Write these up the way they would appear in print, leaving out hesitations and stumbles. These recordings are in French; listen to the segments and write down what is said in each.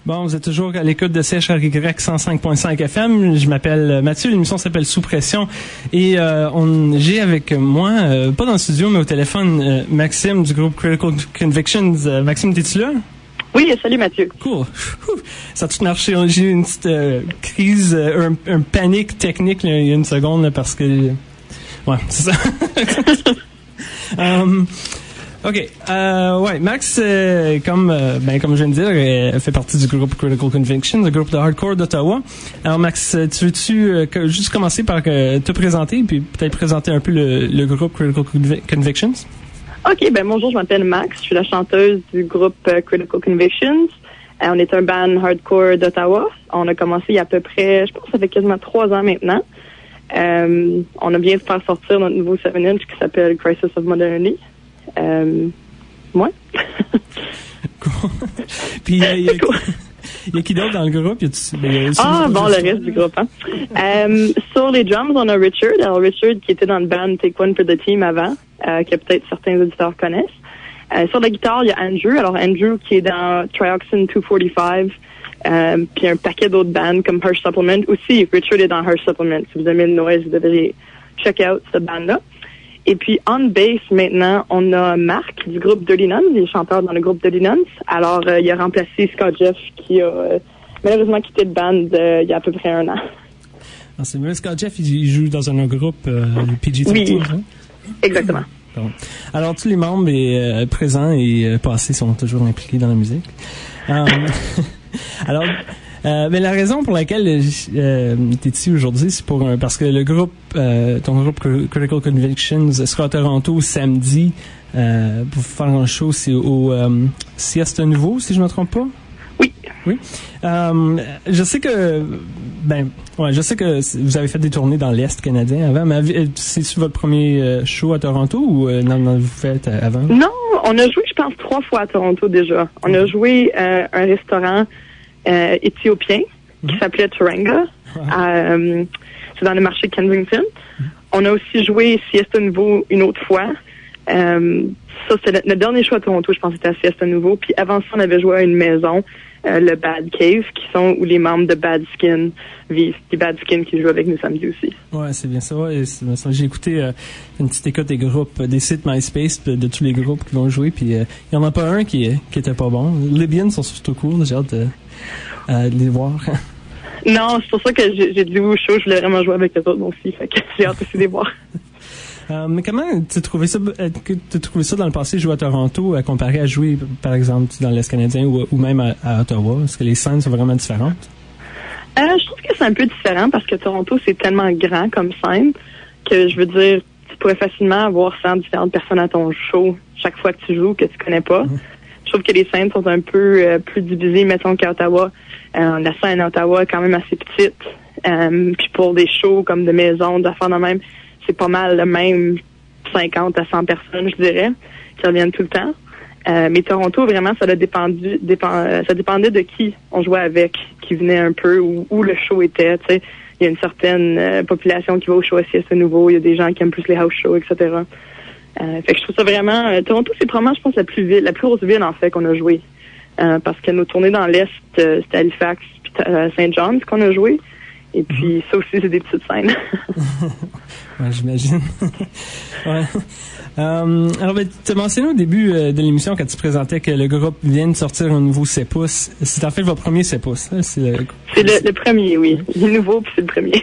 Bon, vous êtes toujours à l'écoute de CHRY 105.5 FM. Je m'appelle Mathieu, l'émission s'appelle Sous Pression. Et j'ai avec moi, pas dans le studio, mais au téléphone, Maxime du groupe Critical Convictions. Maxime, t'es-tu là? Oui, salut Mathieu. Cool. Ça a tout marché. J'ai eu une petite crise, un panique technique là, il y a une seconde là, parce que... Ouais, c'est ça. OK. Ouais, Max, comme je viens de dire, fait partie du groupe Critical Convictions, le groupe de hardcore d'Ottawa. Alors, Max, tu veux-tu juste commencer par te présenter, puis peut-être présenter un peu le groupe Critical Convictions? OK, bonjour, je m'appelle Max. Je suis la chanteuse du groupe Critical Convictions. On est un band hardcore d'Ottawa. On a commencé il y a à peu près, je pense que ça fait quasiment 3 ans maintenant. On a bien faire sortir notre nouveau 7-inch qui s'appelle Crisis of Modernity. Ouais. Cool. Puis il y a qui d'autre dans le groupe? Le reste du groupe. Sur les drums, on a Richard. Alors Richard qui était dans le band Take One for the Team avant, que peut-être certains auditeurs connaissent. Sur la guitare, il y a Andrew. Alors Andrew qui est dans Trioxin 245, puis un paquet d'autres bands comme Harsh Supplement. Aussi, Richard est dans Harsh Supplement. Si vous aimez le noise, vous devez check out cette band-là. Et puis, on bass, maintenant, on a Marc du groupe Dirty Nuns. Il est chanteur dans le groupe Dirty Nuns. Alors, il a remplacé Scott Jeff qui a malheureusement quitté le band il y a à peu près 1 an. Ah, c'est mieux. Scott Jeff, il joue dans un groupe PG-13. Oui, hein? Exactement. Bon. Alors, tous les membres présents et passés sont toujours impliqués dans la musique. Alors... mais la raison pour laquelle t'es ici aujourd'hui, c'est parce que le groupe, ton groupe Critical Convictions sera à Toronto samedi pour faire un show. C'est au Siesta Nouveau, si je me trompe pas. Oui. Je sais que vous avez fait des tournées dans l'Est canadien avant, mais c'est-tu votre premier show à Toronto ou non, vous faites avant? Non, on a joué, je pense, 3 fois à Toronto déjà. On a joué un restaurant éthiopien qui s'appelait Turanga. C'est dans le marché de Kensington. On a aussi joué Siesta Nouveau une autre fois. Ça, c'était notre dernier show à Toronto, je pense que c'était à Siesta Nouveau. Puis avant ça, on avait joué à une maison, le Bad Cave, où les membres de Bad Skin vivent. Puis Bad Skin qui joue avec nous samedi aussi. Ouais, c'est bien ça. Ouais, j'ai écouté une petite écoute des groupes, des sites MySpace de tous les groupes qui vont jouer. Puis il y en a pas un qui était pas bon. Les Libyans sont surtout cool. J'ai hâte de les voir. Non, c'est pour ça que j'ai dit au show, je voulais vraiment jouer avec les autres aussi. Fait que j'ai hâte aussi de les voir. Mais comment tu trouvais ça dans le passé, jouer à Toronto, comparé à jouer, par exemple, dans l'Est canadien ou même à Ottawa? Est-ce que les scènes sont vraiment différentes? Je trouve que c'est un peu différent parce que Toronto, c'est tellement grand comme scène que, je veux dire, tu pourrais facilement avoir 100 différentes personnes à ton show chaque fois que tu joues que tu connais pas. Je trouve que les scènes sont un peu plus divisées, mettons, qu'à Ottawa. La scène à Ottawa est quand même assez petite. Puis pour des shows comme de maison, d'affaires de même, c'est pas mal le même 50 à 100 personnes, je dirais, qui reviennent tout le temps. Mais Toronto, vraiment, ça dépendait de qui on jouait avec, qui venait un peu, où le show était, tu sais. Il y a une certaine population qui va au show à Siesta Nouveau, il y a des gens qui aiment plus les house shows, etc. Fait que je trouve ça vraiment... Toronto, c'est probablement, je pense, la plus grosse ville, en fait, qu'on a joué. Parce que nos tournées dans l'Est, c'était Halifax puis St. John's qu'on a joué. Et puis, ça aussi, c'est des petites scènes. Ouais, j'imagine. Ouais. Alors, tu as mentionné au début de l'émission, quand tu présentais que le groupe vient de sortir un nouveau 7 pouces. C'est en fait votre premier 7 pouces. Hein? C'est le premier, oui. Il est nouveau, puis c'est le premier.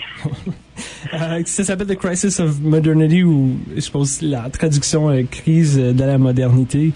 Ça s'appelle The Crisis of Modernity, ou je suppose la traduction crise de la modernité.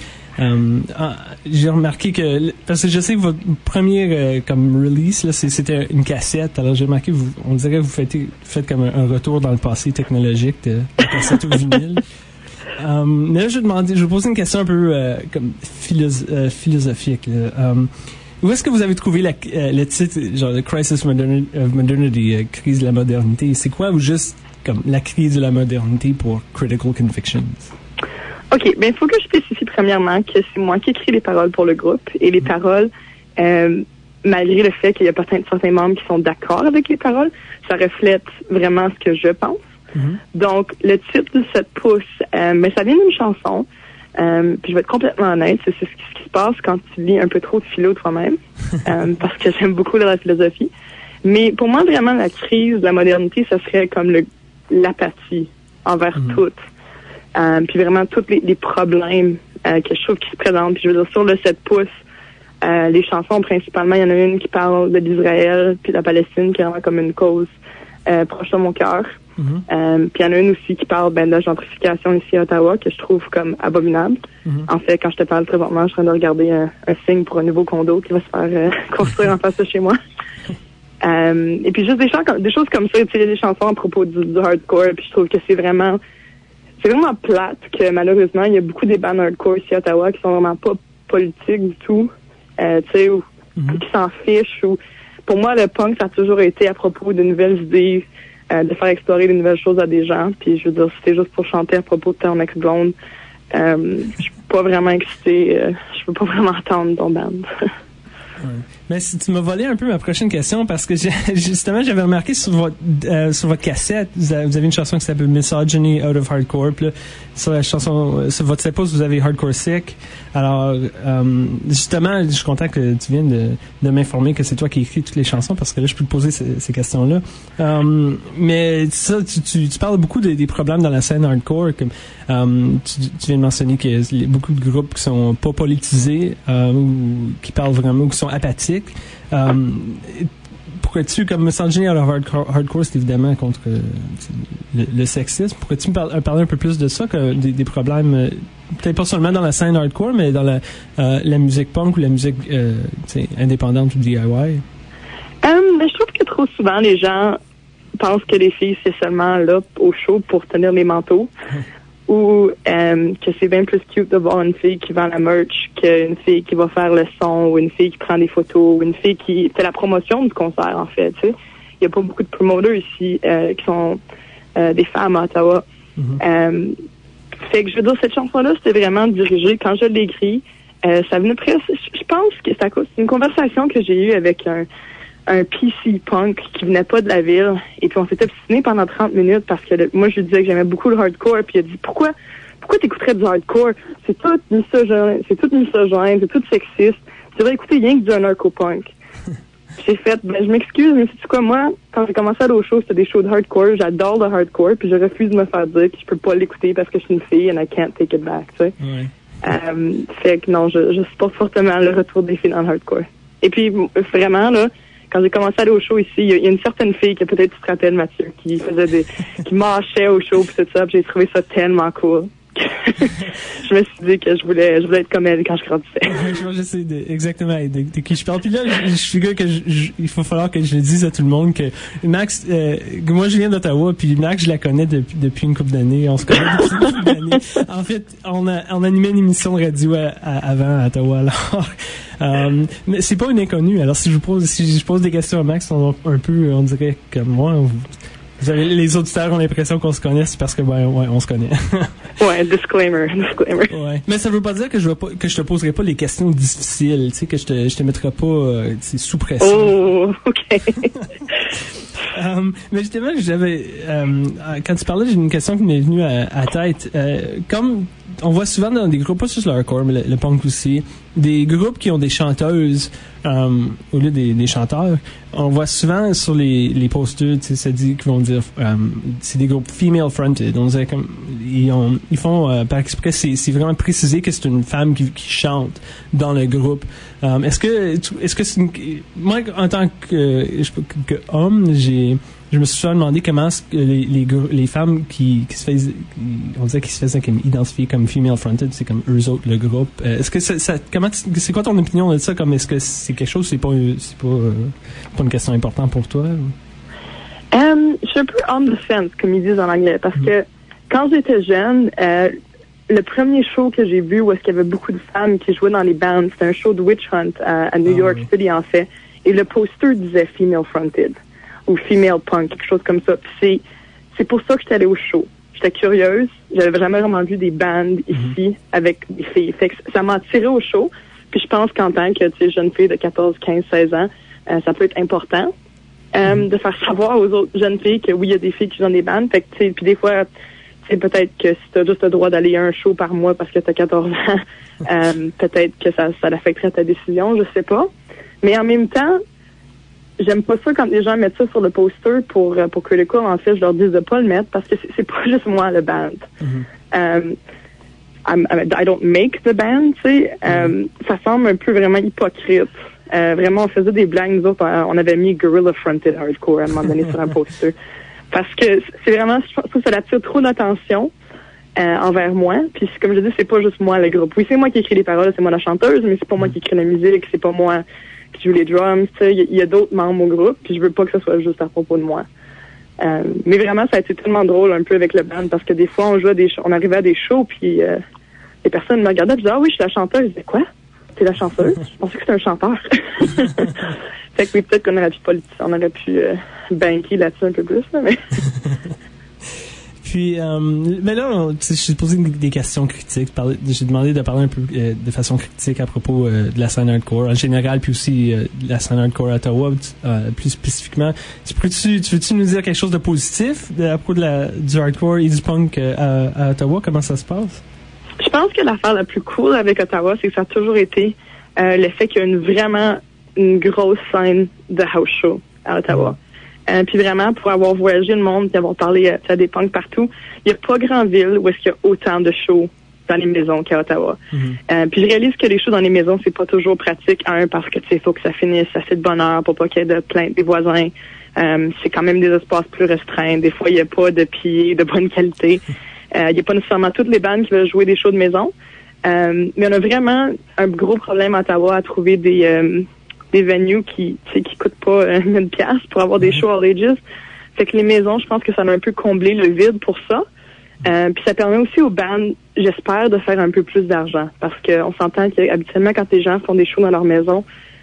J'ai remarqué que, parce que je sais que votre première comme release là, c'était une cassette. Alors j'ai remarqué, on dirait que vous faites comme un retour dans le passé technologique de cassette au vinyle. Mais là, je vais vous poser une question un peu comme philosophique. Où est-ce que vous avez trouvé le titre, genre The Crisis of Modernity, crise de la modernité? C'est quoi, ou juste comme la crise de la modernité pour Critical Convictions? OK, il faut que je spécifie premièrement que c'est moi qui écris les paroles pour le groupe. Et les paroles, malgré le fait qu'il y a peut-être certains membres qui sont d'accord avec les paroles, ça reflète vraiment ce que je pense. Donc, le titre de 7 pouces, mais ça vient d'une chanson Puis je vais être complètement honnête, c'est ce qui se passe quand tu lis un peu trop de philo toi-même, parce que j'aime beaucoup la philosophie. Mais pour moi, vraiment, la crise de la modernité, ça serait comme l'apathie envers tout. Puis vraiment, tous les problèmes que je trouve qui se présentent. Puis je veux dire, sur le 7 pouces, les chansons, principalement, il y en a une qui parle de l'Israël puis de la Palestine, qui est vraiment comme une cause proche de mon cœur. Puis il y en a une aussi qui parle de la gentrification ici à Ottawa, que je trouve comme abominable. En fait, quand je te parle présentement, je suis en train de regarder un signe pour un nouveau condo qui va se faire construire en face de chez moi. Et puis juste des choses comme ça, tu sais, des chansons à propos du hardcore, puis je trouve que c'est vraiment plate que malheureusement, il y a beaucoup des bands hardcore ici à Ottawa qui sont vraiment pas politiques du tout, tu sais, ou qui s'en fichent. Ou pour moi, le punk, ça a toujours été à propos de nouvelles idées, de faire explorer de nouvelles choses à des gens. Puis je veux dire, si c'est juste pour chanter à propos de ton ex-blonde, je suis pas vraiment excitée, je peux pas vraiment entendre ton band. Ouais. Mais si tu m'as volé un peu ma prochaine question, parce que justement j'avais remarqué sur votre cassette, vous avez une chanson qui s'appelle Misogyny Out of Hardcore. Puis là, sur la chanson, sur votre épouse, vous avez Hardcore Sick. Alors justement, je suis content que tu viennes de m'informer que c'est toi qui écris toutes les chansons, parce que là je peux te poser ces questions-là. Mais ça, tu parles beaucoup des problèmes dans la scène hardcore. Comme tu viens de mentionner qu'il y a beaucoup de groupes qui sont pas politisés, ou qui parlent vraiment, ou qui sont apathiques. Pourrais-tu, comme Misogyny Out of Hardcore, c'est évidemment contre le sexisme, pourrais-tu me parler un peu plus de ça, que des problèmes, peut-être pas seulement dans la scène hardcore, mais dans la musique punk ou la musique indépendante ou DIY? Mais je trouve que trop souvent, les gens pensent que les filles, c'est seulement là au show pour tenir les manteaux. Ou que c'est bien plus cute de voir une fille qui vend la merch qu'une fille qui va faire le son, ou une fille qui prend des photos, ou une fille qui fait la promotion du concert, en fait. Tu sais, il y a pas beaucoup de promoteurs ici qui sont des femmes à Ottawa. Fait que je veux dire, cette chanson-là, c'était vraiment dirigé. Quand je l'ai écrit, ça venait presque. Je pense que c'est une conversation que j'ai eue avec un PC punk qui venait pas de la ville, et puis on s'était obstiné pendant 30 minutes parce que moi je lui disais que j'aimais beaucoup le hardcore, puis il a dit pourquoi t'écouterais du hardcore, c'est tout misogyne, c'est tout sexiste, tu devrais écouter rien que du anarcho-punk. J'ai fait, je m'excuse, mais c'est quoi, moi, quand j'ai commencé à aller au show, c'était des shows de hardcore, j'adore le hardcore, puis je refuse de me faire dire que je peux pas l'écouter parce que je suis une fille and I can't take it back, tu sais. Fait que non, je supporte fortement le retour des filles dans le hardcore. Et puis, vraiment, là, quand j'ai commencé à aller au show ici, il y a une certaine fille que peut-être tu te rappelles, Mathieu, qui qui marchait au show pis tout ça, pis j'ai trouvé ça tellement cool. Je me suis dit que je voulais être comme elle quand je grandissais. Je sais exactement de qui je parle. Puis là, je figure que il faut falloir que je le dise à tout le monde que Max, moi je viens d'Ottawa, puis Max, je la connais depuis une couple d'années. On se connaît depuis une couple d'années. En fait, on animait une émission de radio avant à Ottawa. Alors, mais c'est pas une inconnue. Alors si je pose des questions à Max, un peu, on dirait comme moi. Les auditeurs ont l'impression qu'on se connaît, c'est parce que on se connaît. Ouais, disclaimer. Ouais. Mais ça veut pas dire que je te poserai pas les questions difficiles, tu sais, que je te mettrai pas sous pression. Oh, OK. Mais justement, quand tu parlais, j'ai une question qui m'est venue à tête. Comme on voit souvent dans des groupes, pas juste le hardcore, mais le punk aussi, des groupes qui ont des chanteuses au lieu des chanteurs. On voit souvent sur les posters, tu sais, ça dit qu'ils vont dire c'est des groupes female fronted. On dirait comme ils font par exprès, c'est vraiment précisé que c'est une femme qui chante dans le groupe. Est-ce que c'est moi en tant que homme, je me suis souvent demandé comment les femmes qui se faisaient comme identifier comme female fronted, c'est comme eux autres le groupe. Est-ce que c'est quoi ton opinion de ça? Comme est-ce que c'est quelque chose, c'est pas une question importante pour toi? Je suis un peu on the fence, comme ils disent en anglais, parce que quand j'étais jeune, le premier show que j'ai vu où est-ce qu'il y avait beaucoup de femmes qui jouaient dans les bands, c'était un show de Witch Hunt à New York City, en fait, et le poster disait female fronted ou female punk, quelque chose comme ça. Puis c'est pour ça que j'étais allée au show. J'étais curieuse, j'avais jamais vraiment vu des bands ici avec des filles. Fait que ça m'a attirée au show. Puis je pense qu'en tant que jeune fille de 14, 15, 16 ans, ça peut être important de faire savoir aux autres jeunes filles que oui, il y a des filles qui jouent dans des bands. Fait que puis des fois, c'est peut-être que si tu as juste le droit d'aller à un show par mois parce que tu as 14 ans, peut-être que ça l'affecterait ta décision, je sais pas. Mais en même temps, j'aime pas ça quand les gens mettent ça sur le poster pour Critical. En fait, je leur dis de pas le mettre parce que c'est pas juste moi le band. I don't make the band, tu sais. Ça semble un peu vraiment hypocrite. Vraiment, on faisait des blagues, nous autres, on avait mis Gorilla Fronted Hardcore à un moment donné sur un poster. Parce que c'est vraiment, je trouve que ça attire trop d'attention envers moi. Puis comme je dis, c'est pas juste moi le groupe. Oui, c'est moi qui écris les paroles, c'est moi la chanteuse, mais c'est pas moi qui écris la musique, c'est pas moi qui joue les drums. Tu sais, il y a d'autres membres au groupe, puis je veux pas que ce soit juste à propos de moi. Mais vraiment, ça a été tellement drôle un peu avec le band parce que des fois, on arrivait à des shows, puis les personnes me regardaient, puis disaient, ah oui, je suis la chanteuse. Je disais, quoi? T'es la chanteuse? Je pensais que c'était un chanteur. Fait que oui, peut-être qu'on aurait pu banquer là-dessus un peu plus, là, mais... Puis, mais là, j'ai posé des questions critiques. J'ai demandé de parler un peu de façon critique à propos de la scène hardcore en général, puis aussi de la scène hardcore à Ottawa, plus spécifiquement. Tu veux-tu nous dire quelque chose de positif à propos du hardcore et du punk à Ottawa? Comment ça se passe? Je pense que l'affaire la plus cool avec Ottawa, c'est que ça a toujours été le fait qu'il y a vraiment une grosse scène de house show à Ottawa. Puis vraiment, pour avoir voyagé le monde et avoir parlé à des punks partout, il n'y a pas grand ville où est-ce qu'il y a autant de shows dans les maisons qu'à Ottawa. Puis je réalise que les shows dans les maisons, c'est pas toujours pratique. Parce que tu sais, il faut que ça finisse assez de bonne heure pour pas qu'il y ait de plaintes des voisins. C'est quand même des espaces plus restreints. Des fois, il n'y a pas de pieds de bonne qualité. Il n'y a pas nécessairement toutes les bandes qui veulent jouer des shows de maison. Mais on a vraiment un gros problème à Ottawa à trouver des venues qui coûtent pas 1000 piastres pour avoir des shows all ages. Fait que les maisons, je pense que ça a un peu comblé le vide pour ça. Puis ça permet aussi aux bandes, j'espère, de faire un peu plus d'argent. Parce qu'on s'entend qu'habituellement, quand les gens font des shows dans leur maison,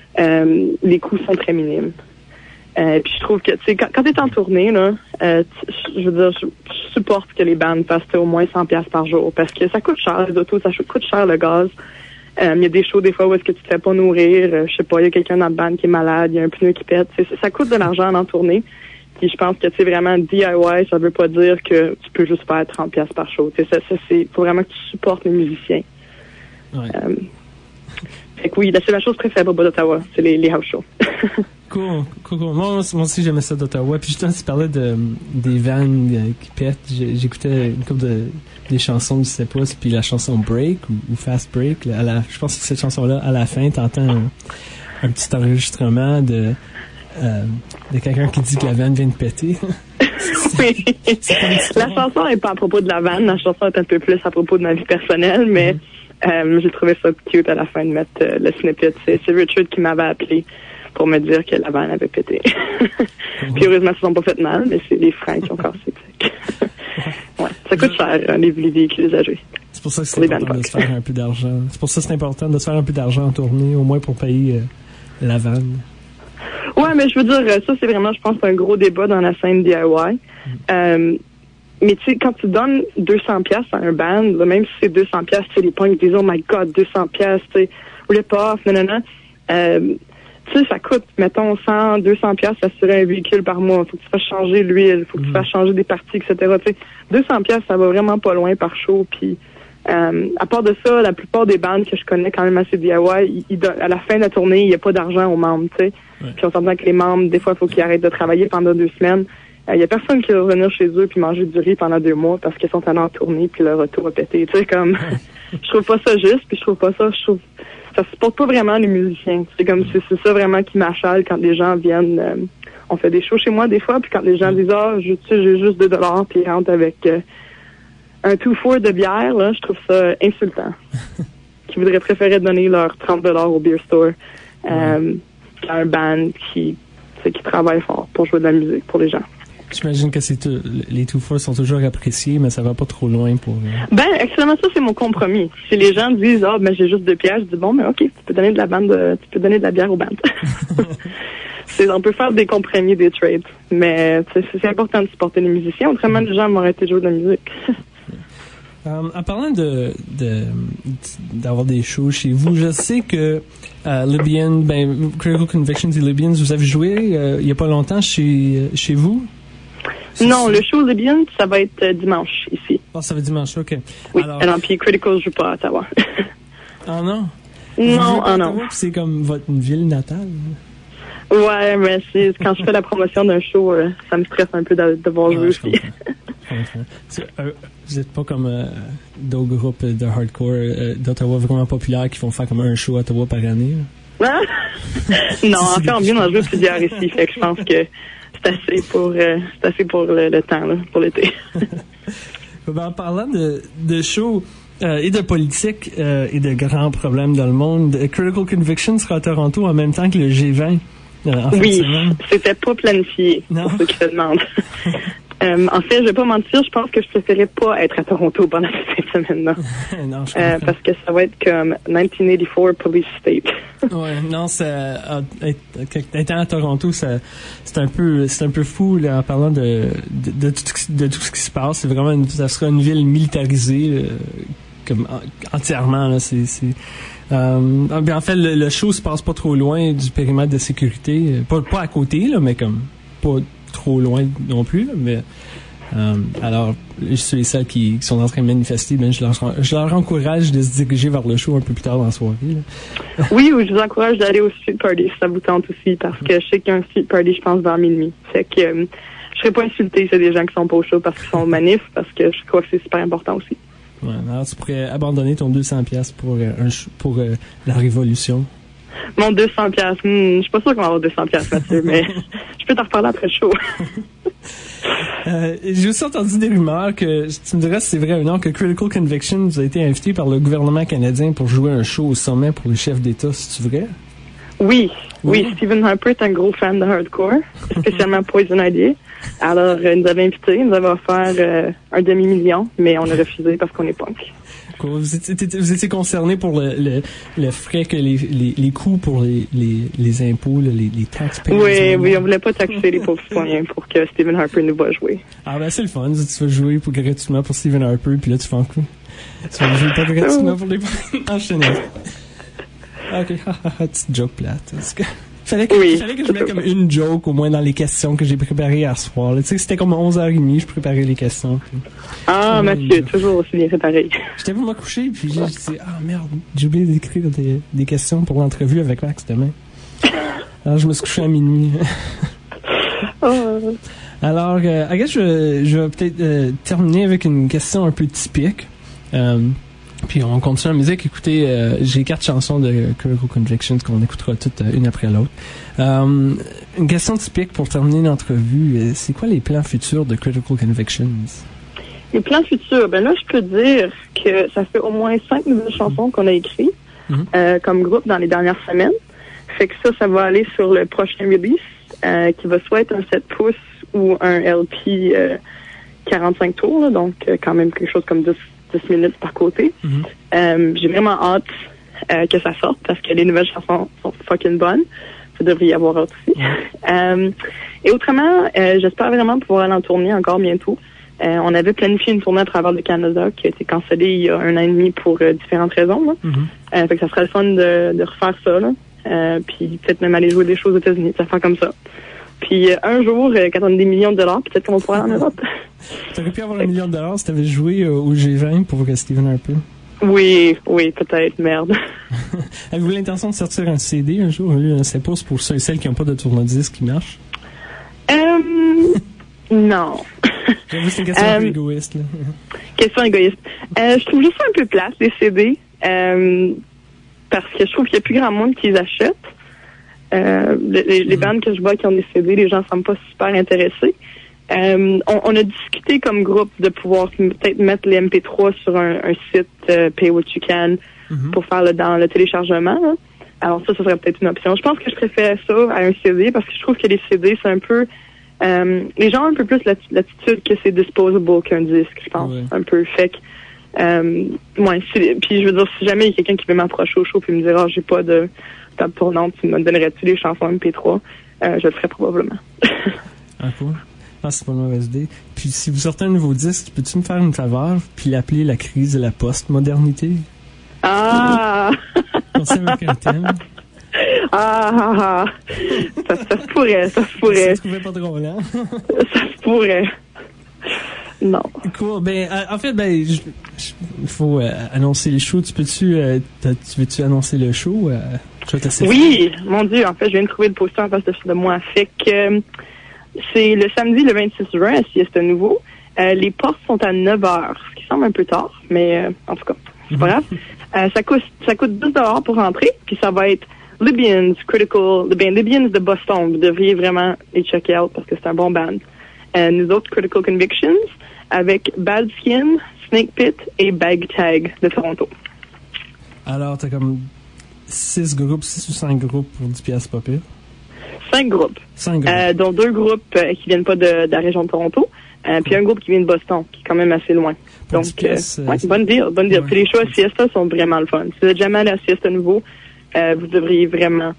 les coûts sont très minimes. Puis je trouve que, tu sais, quand t'es en tournée, là, je veux dire, je supporte que les bandes fassent au moins 100 piastres par jour. Parce que ça coûte cher, les autos, ça coûte cher le gaz. Il y a des shows des fois où est-ce que tu te fais pas nourrir, je sais pas, il y a quelqu'un dans la bande qui est malade, il y a un pneu qui pète, ça coûte de l'argent en tournée. Puis je pense que tu sais vraiment DIY, ça veut pas dire que tu peux juste faire 30 piastres par show. Tu sais, c'est faut vraiment que tu supportes les musiciens. Ouais. Fait que oui, c'est la chose préférée au bas d'Ottawa, c'est les house shows. Cool. Moi aussi, j'aimais ça d'Ottawa. Puis justement, tu parlais des vannes qui pètent. J'écoutais une couple des chansons du Sepus, puis la chanson Break ou Fast Break. Je pense que cette chanson-là, à la fin, t'entends un petit enregistrement de quelqu'un qui dit que la vanne vient de péter. Oui. La chanson n'est pas à propos de la vanne. La chanson est un peu plus à propos de ma vie personnelle, mais j'ai trouvé ça cute à la fin de mettre le snippet. C'est Richard qui m'avait appelé pour me dire que la vanne avait pété. Puis heureusement, ils ne se sont pas fait mal, mais c'est les freins qui ont cassé. Ouais. Ça coûte cher, les véhicules usagés. C'est pour ça que c'est important de se faire un peu d'argent. C'est pour ça que c'est important de se faire un peu d'argent en tournée, au moins pour payer la vanne. Ouais, mais je veux dire, ça, c'est vraiment, je pense, un gros débat dans la scène DIY. Mais tu sais, quand tu donnes 200 piastres à un band, là, même si c'est 200 piastres, tu sais, les punks disent, oh my god, 200 piastres, tu sais, ou le paf, nanana. Tu sais, ça coûte, mettons, 100, 200 piastres assurer un véhicule par mois. Faut que tu fasses changer l'huile, faut que tu fasses changer des parties, etc. Tu sais, 200 piastres, ça va vraiment pas loin par show. Puis, à part de ça, la plupart des bandes que je connais quand même assez DIY, à la fin de la tournée, il n'y a pas d'argent aux membres, tu sais. Ouais. Puis on s'entend que les membres, des fois, il faut qu'ils arrêtent de travailler pendant 2 semaines. Il y a personne qui va revenir chez eux puis manger du riz pendant 2 mois parce qu'ils sont allés en tournée puis leur auto a pété. Tu sais, comme, je trouve pas ça juste, puis je trouve pas ça, ça supporte pas vraiment les musiciens. C'est comme, c'est ça vraiment qui m'achale quand les gens viennent, on fait des shows chez moi des fois, puis quand les gens disent, j'ai juste $2 puis ils rentrent avec un 2-4 de bière, là, je trouve ça insultant. Qui voudraient préférer donner leurs $30 au beer store, à un band qui travaille fort pour jouer de la musique pour les gens. J'imagine que les 2-4 sont toujours appréciés, mais ça va pas trop loin pour... Excellent, ça, c'est mon compromis. Si les gens disent, j'ai juste 2 piastres, je dis, bon, mais OK, tu peux donner de la bière aux bandes. On peut faire des compromis, des trades. Mais c'est important de supporter les musiciens, autrement, les gens vont arrêter de jouer de la musique. En parlant d'avoir des shows chez vous, je sais que Libyan, Critical Convictions et Libyans, vous avez joué il y a pas longtemps chez vous? Non, le show Libyan, ça va être dimanche ici. Oh, ça va dimanche, OK. Oui, alors puis Critical joue pas à Ottawa. Ah non? Non, non. C'est comme votre ville natale? Ouais, mais quand je fais la promotion d'un show, ça me stresse un peu de devoir jouer aussi. Vous n'êtes pas comme d'autres groupes de hardcore d'Ottawa vraiment populaires qui font faire comme un show à Ottawa par année? Non, en fait, on vient d'en jouer plusieurs ici, fait que je pense que c'est assez pour le temps, là, pour l'été. En parlant de show et de politique et de grands problèmes dans le monde, Critical Conviction sera à Toronto en même temps que le G20. Oui, c'était pas planifié, pour ceux qui se demandent. En fait, je vais pas mentir, je pense que je préférais pas être à Toronto pendant cette semaine-là. Non, je comprends. Parce que ça va être comme 1984 Police State. Ouais, non, étant à Toronto, c'est un peu fou, là, en parlant de tout ce qui se passe. C'est vraiment ça sera une ville militarisée, comme entièrement, là, en fait, le show se passe pas trop loin du périmètre de sécurité. Pas à côté, là, mais comme pas trop loin non plus, là, mais alors ceux et celles qui sont en train de manifester, ben je leur encourage de se diriger vers le show un peu plus tard dans la soirée, là. Oui, je vous encourage d'aller au street party si ça vous tente aussi, parce que je sais qu'il y a un street party, je pense, vers minuit. Fait que je serais pas insultée s'il y a des gens qui sont pas au show parce qu'ils sont au manif, parce que je crois que c'est super important aussi. Ouais, alors tu pourrais abandonner ton 200$ pour la révolution. Mon 200$, je suis pas sûre qu'on va avoir 200$, Mathieu, mais je peux t'en reparler après le show. J'ai aussi entendu des rumeurs que, tu me diras si c'est vrai ou non, que Critical Conviction a été invité par le gouvernement canadien pour jouer un show au sommet pour les chefs d'État. C'est-tu vrai? Oui, Stephen Harper est un gros fan de hardcore, spécialement Poison Idea. Alors, il nous avait invités, il nous avait offert un demi-million, mais on a refusé parce qu'on est punk. Cool. Vous étiez concerné pour le frais que les coûts pour les impôts, les taxes payées? Oui, on voulait pas taxer les pauvres citoyens pour que Stephen Harper nous va jouer. Ah ben c'est le fun, tu vas jouer gratuitement pour Stephen Harper, puis là tu fais un coup. Tu vas jouer pas gratuitement pour les enchaîner. Ok, petite joke plate. Fallait que je mette comme une joke au moins dans les questions que j'ai préparées hier soir. Tu sais, c'était comme 11h30, je préparais les questions. Puis, Mathieu, toujours aussi bien préparé. J'étais pour me coucher, puis j'ai dit, merde, j'ai oublié d'écrire des questions pour l'entrevue avec Max demain. Alors, je me suis couché à minuit. Alors, je vais peut-être terminer avec une question un peu typique. Puis on continue la musique. Écoutez, j'ai 4 chansons de Critical Convictions qu'on écoutera toutes une après l'autre. Une question typique pour terminer l'entrevue. C'est quoi les plans futurs de Critical Convictions? Les plans futurs? Ben là, je peux dire que ça fait au moins 5 nouvelles chansons qu'on a écrites comme groupe dans les dernières semaines. Fait que ça va aller sur le prochain release qui va soit être un 7 pouces ou un LP 45 tours, là, donc quand même quelque chose comme 10 minutes par côté. J'ai vraiment hâte que ça sorte parce que les nouvelles chansons sont fucking bonnes. Ça devrait y avoir hâte aussi. Et autrement, j'espère vraiment pouvoir aller en tournée encore bientôt. On avait planifié une tournée à travers le Canada qui a été cancellée il y a 1 an et demi pour différentes raisons. Fait que ça serait le fun de refaire ça. Là. Puis peut-être même aller jouer des choses aux États-Unis, ça faire comme ça. Puis un jour, quand on a des millions de dollars, peut-être qu'on va pouvoir aller en Europe. T'aurais pu avoir $1 million si t'avais joué au G20 pour Stephen Harper. Oui, peut-être, merde. Avez-vous l'intention de sortir un CD un jour, un 7 pouces pour ceux et celles qui n'ont pas de tourne-disque qui marche? Non. J'avoue, c'est une question un peu égoïste, là. Question égoïste. Je trouve juste ça un peu plate, les CD, parce que je trouve qu'il y a plus grand monde qui les achète. Les bandes que je vois qui ont des CD, les gens ne semblent pas super intéressés. On a discuté comme groupe de pouvoir peut-être mettre les MP3 sur un site Pay What You Can pour faire dans le téléchargement. Là. Alors ça serait peut-être une option. Je pense que je préfère ça à un CD parce que je trouve que les CD, c'est un peu... les gens ont un peu plus l'attitude que c'est disposable qu'un disque, je pense. Ouais. Un peu. Fait que... puis je veux dire, si jamais il y a quelqu'un qui veut m'approcher au show puis me dire « j'ai pas de table tournante, tu me donnerais-tu les chansons MP3? » Je le ferais probablement. Cool. Ah, c'est pas une mauvaise idée. Puis si vous sortez un nouveau disque, peux-tu me faire une faveur puis l'appeler la crise de la post-modernité? On sait avec un thème. Ça se pourrait. Ça se trouvait pas drôle, hein? Ça se pourrait. Non. Cool. Ben, en fait, il faut annoncer le show. Tu veux-tu annoncer le show? Oui, mon Dieu. En fait, je viens de trouver le poster en face de moi. Fait que c'est le samedi, le 26 juin, à Siesta Nouveau. Les portes sont à 9h, ce qui semble un peu tard, mais en tout cas, c'est pas grave. Ça coûte $12 pour rentrer, puis ça va être Libyans de Boston. Vous devriez vraiment les checker out parce que c'est un bon band. Nous autres, Critical Convictions, avec Bad Skin, Snake Pit et Bag Tag de Toronto. Alors, t'as comme 6 ou 5 groupes pour 10$ pas pire. 5 groupes. Dont 2 groupes qui viennent pas de la région de Toronto. Puis un groupe qui vient de Boston, qui est quand même assez loin. Pour donc, bonne deal. Ouais. Puis les shows à Siesta sont vraiment le fun. Si vous n'êtes jamais allé à Siesta Nouveau, vous devriez vraiment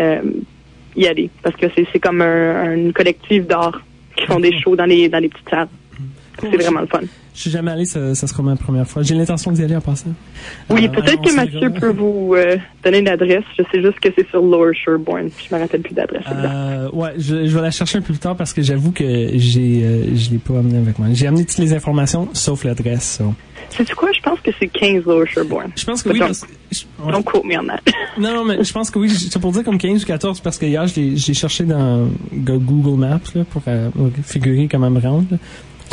y aller. Parce que c'est comme un collectif d'art qui font des shows dans les petites salles. Cool. C'est vraiment le fun. Je suis jamais allé, ça sera ma première fois. J'ai l'intention d'y aller en passant. Oui, peut-être que Mathieu peut vous donner l'adresse. Je sais juste que c'est sur Lower Sherbourne. Je me rappelle plus d'adresse. Ouais, je vais la chercher un peu plus tard parce que j'avoue que je l'ai pas amené avec moi. J'ai amené toutes les informations, sauf l'adresse. So. C'est quoi? Je pense que c'est 15 Lower Sherbourne. Je pense que oui. Don't quote me on that. Non, mais je pense que oui. C'est pour dire comme 15 ou 14 parce que hier, j'ai cherché dans Google Maps là, pour figurer comment me rendre. Là.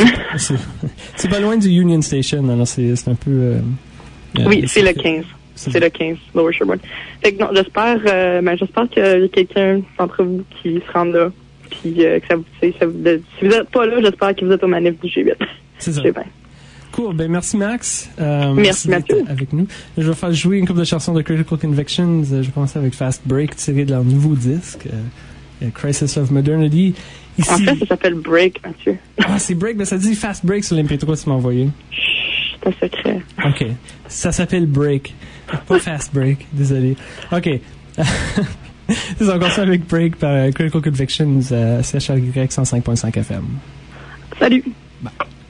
C'est pas loin du Union Station, alors c'est un peu... oui, c'est le 15. C'est le 15, Lower Sherbourne. Fait que non, j'espère qu'il y a quelqu'un d'entre vous qui se rend là. Puis que si vous n'êtes pas là, j'espère que vous êtes au manif du G8. C'est ça. Cool. Ben, merci Max. Merci Mathieu. Avec nous. Je vais faire jouer une couple de chansons de Critical Convictions. Je vais commencer avec Fast Break, tiré de leur nouveau disque, Crisis of Modernity. Ici... En fait, ça s'appelle Break, Mathieu. Ah, c'est Break, mais ça dit Fast Break sur l'MP3 que tu m'as envoyé. Chut, c'est un secret. OK. Ça s'appelle Break. Pas Fast Break, désolé. OK. C'est encore ça avec Break par Critical Convictions, CHRY 105.5 FM. Salut. Bye.